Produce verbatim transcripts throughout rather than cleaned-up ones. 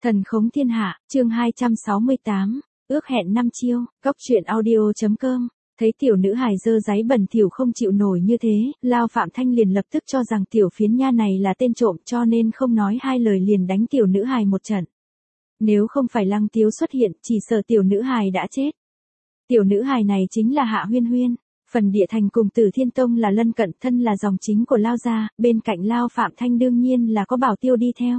Thần khống thiên hạ, chương hai trăm sáu mươi tám, ước hẹn năm chiêu, góc truyện audio.com. Thấy tiểu nữ hài dơ giấy bẩn thỉu không chịu nổi như thế, Lao Phạm Thanh liền lập tức cho rằng tiểu phiến nha này là tên trộm, cho nên không nói hai lời liền đánh tiểu nữ hài một trận. Nếu không phải Lăng Tiếu xuất hiện, chỉ sợ tiểu nữ hài đã chết. Tiểu nữ hài này chính là Hạ Huyên Huyên. Phần Địa Thành cùng Tử Thiên Tông là lân cận, thân là dòng chính của Lao gia, bên cạnh Lao Phạm Thanh đương nhiên là có Bảo Tiêu đi theo.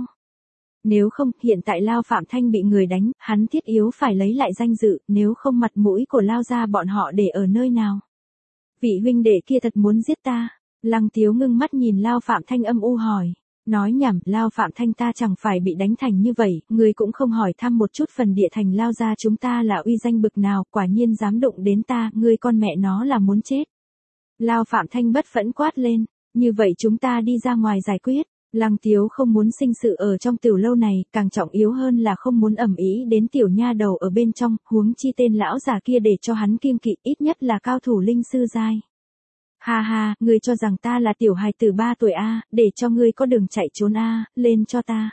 Nếu không, hiện tại Lao Phạm Thanh bị người đánh, hắn thiết yếu phải lấy lại danh dự, nếu không mặt mũi của Lao gia bọn họ để ở nơi nào. Vị huynh đệ kia thật muốn giết ta. Lăng Tiếu ngưng mắt nhìn Lao Phạm Thanh âm u hỏi. Nói nhảm, Lao Phạm Thanh ta chẳng phải bị đánh thành như vậy, người cũng không hỏi thăm một chút Phần Địa Thành Lao gia chúng ta là uy danh bực nào, quả nhiên dám đụng đến ta, ngươi con mẹ nó là muốn chết. Lao Phạm Thanh bất phẫn quát lên, như vậy chúng ta đi ra ngoài giải quyết. Lăng Tiếu không muốn sinh sự ở trong tiểu lâu này, càng trọng yếu hơn là không muốn ầm ĩ đến tiểu nha đầu ở bên trong, huống chi tên lão già kia để cho hắn kiêng kỵ, ít nhất là cao thủ linh sư giai. Ha ha, ngươi cho rằng ta là tiểu hài tử ba tuổi a, để cho ngươi có đường chạy trốn a, lên cho ta.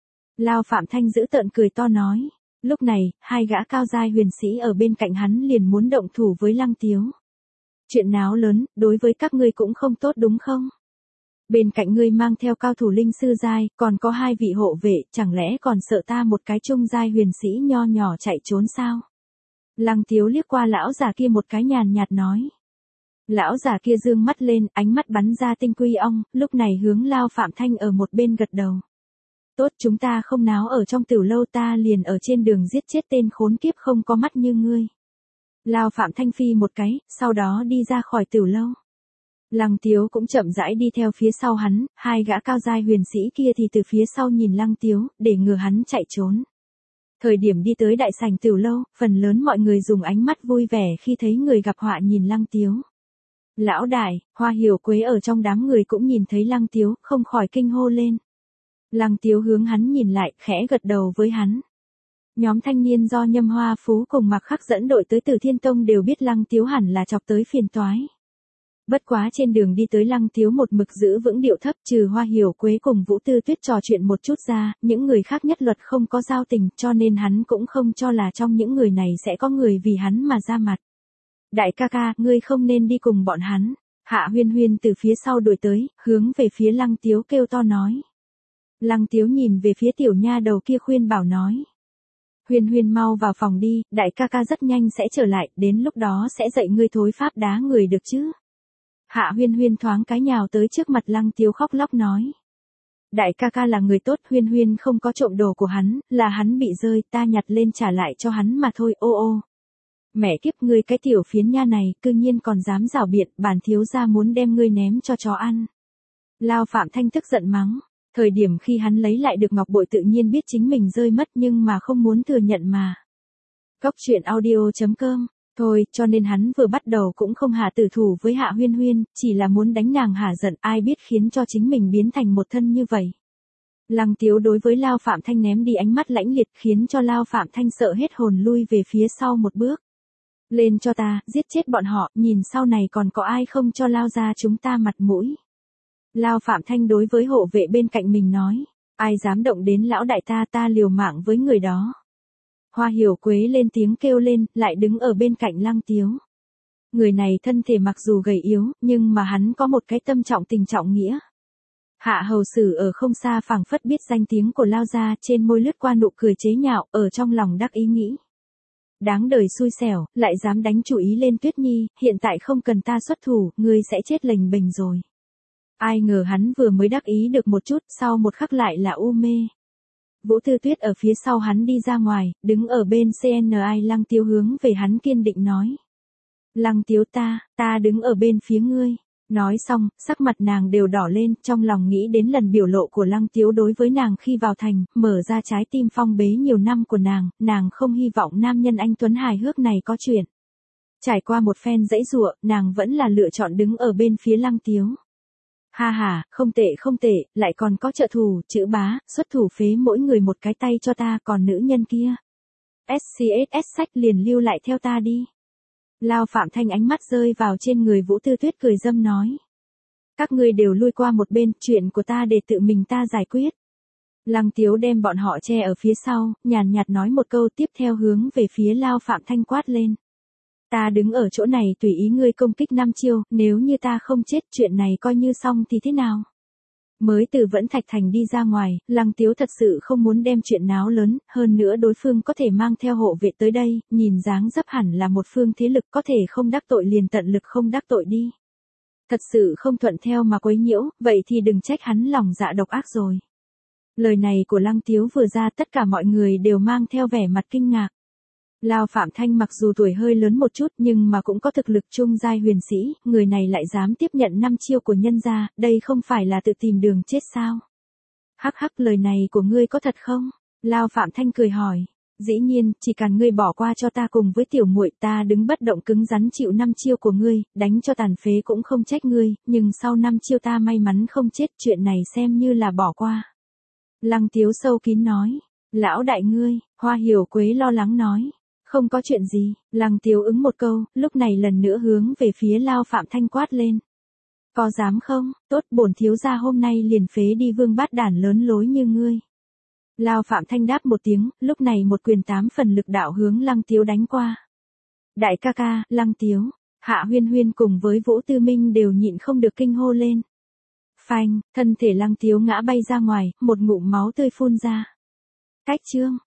Lao Phạm Thanh giữ tợn cười to nói. Lúc này, hai gã cao giai huyền sĩ ở bên cạnh hắn liền muốn động thủ với Lăng Tiếu. Chuyện náo lớn, đối với các ngươi cũng không tốt đúng không? Bên cạnh ngươi mang theo cao thủ linh sư giai, còn có hai vị hộ vệ, chẳng lẽ còn sợ ta một cái trung giai huyền sĩ nho nhỏ chạy trốn sao? Lăng Tiếu liếc qua lão già kia một cái nhàn nhạt nói. Lão già kia dương mắt lên, ánh mắt bắn ra tinh quy ong, lúc này hướng Lao Phạm Thanh ở một bên gật đầu. Tốt, chúng ta không náo ở trong tiểu lâu, ta liền ở trên đường giết chết tên khốn kiếp không có mắt như ngươi. Lao Phạm Thanh phi một cái, sau đó đi ra khỏi tiểu lâu. Lăng Tiếu cũng chậm rãi đi theo phía sau hắn, hai gã cao giai huyền sĩ kia thì từ phía sau nhìn Lăng Tiếu, để ngừa hắn chạy trốn. Thời điểm đi tới đại sảnh tiểu lâu, phần lớn mọi người dùng ánh mắt vui vẻ khi thấy người gặp họa nhìn Lăng Tiếu. Lão đại, Hoa Hiểu Quế ở trong đám người cũng nhìn thấy Lăng Tiếu, không khỏi kinh hô lên. Lăng Tiếu hướng hắn nhìn lại, khẽ gật đầu với hắn. Nhóm thanh niên do Nhâm Hoa Phú cùng Mạc Khắc dẫn đội tới Tử Thiên Tông đều biết Lăng Tiếu hẳn là chọc tới phiền toái. Bất quá trên đường đi tới Lăng Tiếu một mực giữ vững điệu thấp, trừ Hoa Hiểu Quế cùng Vũ Tư Tuyết trò chuyện một chút ra, những người khác nhất luật không có giao tình, cho nên hắn cũng không cho là trong những người này sẽ có người vì hắn mà ra mặt. Đại ca ca, ngươi không nên đi cùng bọn hắn. Hạ Huyên Huyên từ phía sau đuổi tới, hướng về phía Lăng Tiếu kêu to nói. Lăng Tiếu nhìn về phía tiểu nha đầu kia khuyên bảo nói. Huyên Huyên mau vào phòng đi, đại ca ca rất nhanh sẽ trở lại, đến lúc đó sẽ dạy ngươi thối pháp đá người được chứ. Hạ Huyên Huyên thoáng cái nhào tới trước mặt Lăng Tiếu khóc lóc nói. Đại ca ca là người tốt, Huyên Huyên không có trộm đồ của hắn, là hắn bị rơi, ta nhặt lên trả lại cho hắn mà thôi, ô ô. Mẹ kiếp, ngươi cái tiểu phiến nha này, cư nhiên còn dám rảo biện, bản thiếu gia muốn đem ngươi ném cho chó ăn. Lao Phạm Thanh tức giận mắng. Thời điểm khi hắn lấy lại được ngọc bội tự nhiên biết chính mình rơi mất nhưng mà không muốn thừa nhận mà. Góc truyện audio.com. Thôi, cho nên hắn vừa bắt đầu cũng không hạ tử thủ với Hạ Huyên Huyên, chỉ là muốn đánh nàng hả giận, ai biết khiến cho chính mình biến thành một thân như vậy. Lăng Tiếu đối với Lao Phạm Thanh ném đi ánh mắt lãnh liệt khiến cho Lao Phạm Thanh sợ hết hồn lui về phía sau một bước. Lên cho ta, giết chết bọn họ, nhìn sau này còn có ai không cho Lao ra chúng ta mặt mũi. Lao Phạm Thanh đối với hộ vệ bên cạnh mình nói, ai dám động đến lão đại ta ta liều mạng với người đó. Hoa Hiểu Quế lên tiếng kêu lên, lại đứng ở bên cạnh Lăng Tiếu. Người này thân thể mặc dù gầy yếu, nhưng mà hắn có một cái tâm trọng tình trọng nghĩa. Hạ hầu sử ở không xa phảng phất biết danh tiếng của Lao gia, trên môi lướt qua nụ cười chế nhạo, ở trong lòng đắc ý nghĩ. Đáng đời xui xẻo, lại dám đánh chủ ý lên Tuyết Nhi, hiện tại không cần ta xuất thủ, ngươi sẽ chết lềnh bềnh rồi. Ai ngờ hắn vừa mới đắc ý được một chút, sau một khắc lại là u mê. Vũ Tư Tuyết ở phía sau hắn đi ra ngoài, đứng ở bên xê en i Lăng Tiếu hướng về hắn kiên định nói. Lăng Tiếu ta, ta đứng ở bên phía ngươi. Nói xong, sắc mặt nàng đều đỏ lên, trong lòng nghĩ đến lần biểu lộ của Lăng Tiếu đối với nàng khi vào thành, mở ra trái tim phong bế nhiều năm của nàng, nàng không hy vọng nam nhân anh tuấn hài hước này có chuyện. Trải qua một phen dãy dụa, nàng vẫn là lựa chọn đứng ở bên phía Lăng Tiếu. Ha ha, không tệ không tệ, lại còn có trợ thủ, chữ bá, xuất thủ phế mỗi người một cái tay cho ta, còn nữ nhân kia. ét xê ét ét sách liền lưu lại theo ta đi. Lao Phạm Thanh ánh mắt rơi vào trên người Vũ Tư Tuyết cười dâm nói. Các ngươi đều lui qua một bên, chuyện của ta để tự mình ta giải quyết. Lăng Tiếu đem bọn họ che ở phía sau, nhàn nhạt nói một câu tiếp theo hướng về phía Lao Phạm Thanh quát lên. Ta đứng ở chỗ này tùy ý ngươi công kích năm chiêu, nếu như ta không chết chuyện này coi như xong thì thế nào? Mới từ Vẫn Thạch Thành đi ra ngoài, Lăng Tiếu thật sự không muốn đem chuyện náo lớn, hơn nữa đối phương có thể mang theo hộ vệ tới đây, nhìn dáng dấp hẳn là một phương thế lực có thể không đắc tội liền tận lực không đắc tội đi. Thật sự không thuận theo mà quấy nhiễu, vậy thì đừng trách hắn lòng dạ độc ác rồi. Lời này của Lăng Tiếu vừa ra tất cả mọi người đều mang theo vẻ mặt kinh ngạc. Lao Phạm Thanh mặc dù tuổi hơi lớn một chút nhưng mà cũng có thực lực trung giai huyền sĩ, người này lại dám tiếp nhận năm chiêu của nhân gia, đây không phải là tự tìm đường chết sao? Hắc hắc, lời này của ngươi có thật không? Lao Phạm Thanh cười hỏi. Dĩ nhiên, chỉ cần ngươi bỏ qua cho ta cùng với tiểu muội, ta đứng bất động cứng rắn chịu năm chiêu của ngươi, đánh cho tàn phế cũng không trách ngươi, nhưng sau năm chiêu ta may mắn không chết, chuyện này xem như là bỏ qua. Lăng Tiếu sâu kín nói. Lão đại ngươi, Hoa Hiểu Quế lo lắng nói. Không có chuyện gì, Lăng Tiếu ứng một câu, lúc này lần nữa hướng về phía Lao Phạm Thanh quát lên. Có dám không, tốt bổn thiếu gia hôm nay liền phế đi vương bát đản lớn lối như ngươi. Lao Phạm Thanh đáp một tiếng, lúc này một quyền tám phần lực đạo hướng Lăng Tiếu đánh qua. Đại ca ca, Lăng Tiếu, Hạ Huyên Huyên cùng với Vũ Tư Minh đều nhịn không được kinh hô lên. Phanh, thân thể Lăng Tiếu ngã bay ra ngoài, một ngụm máu tươi phun ra. Cách chương.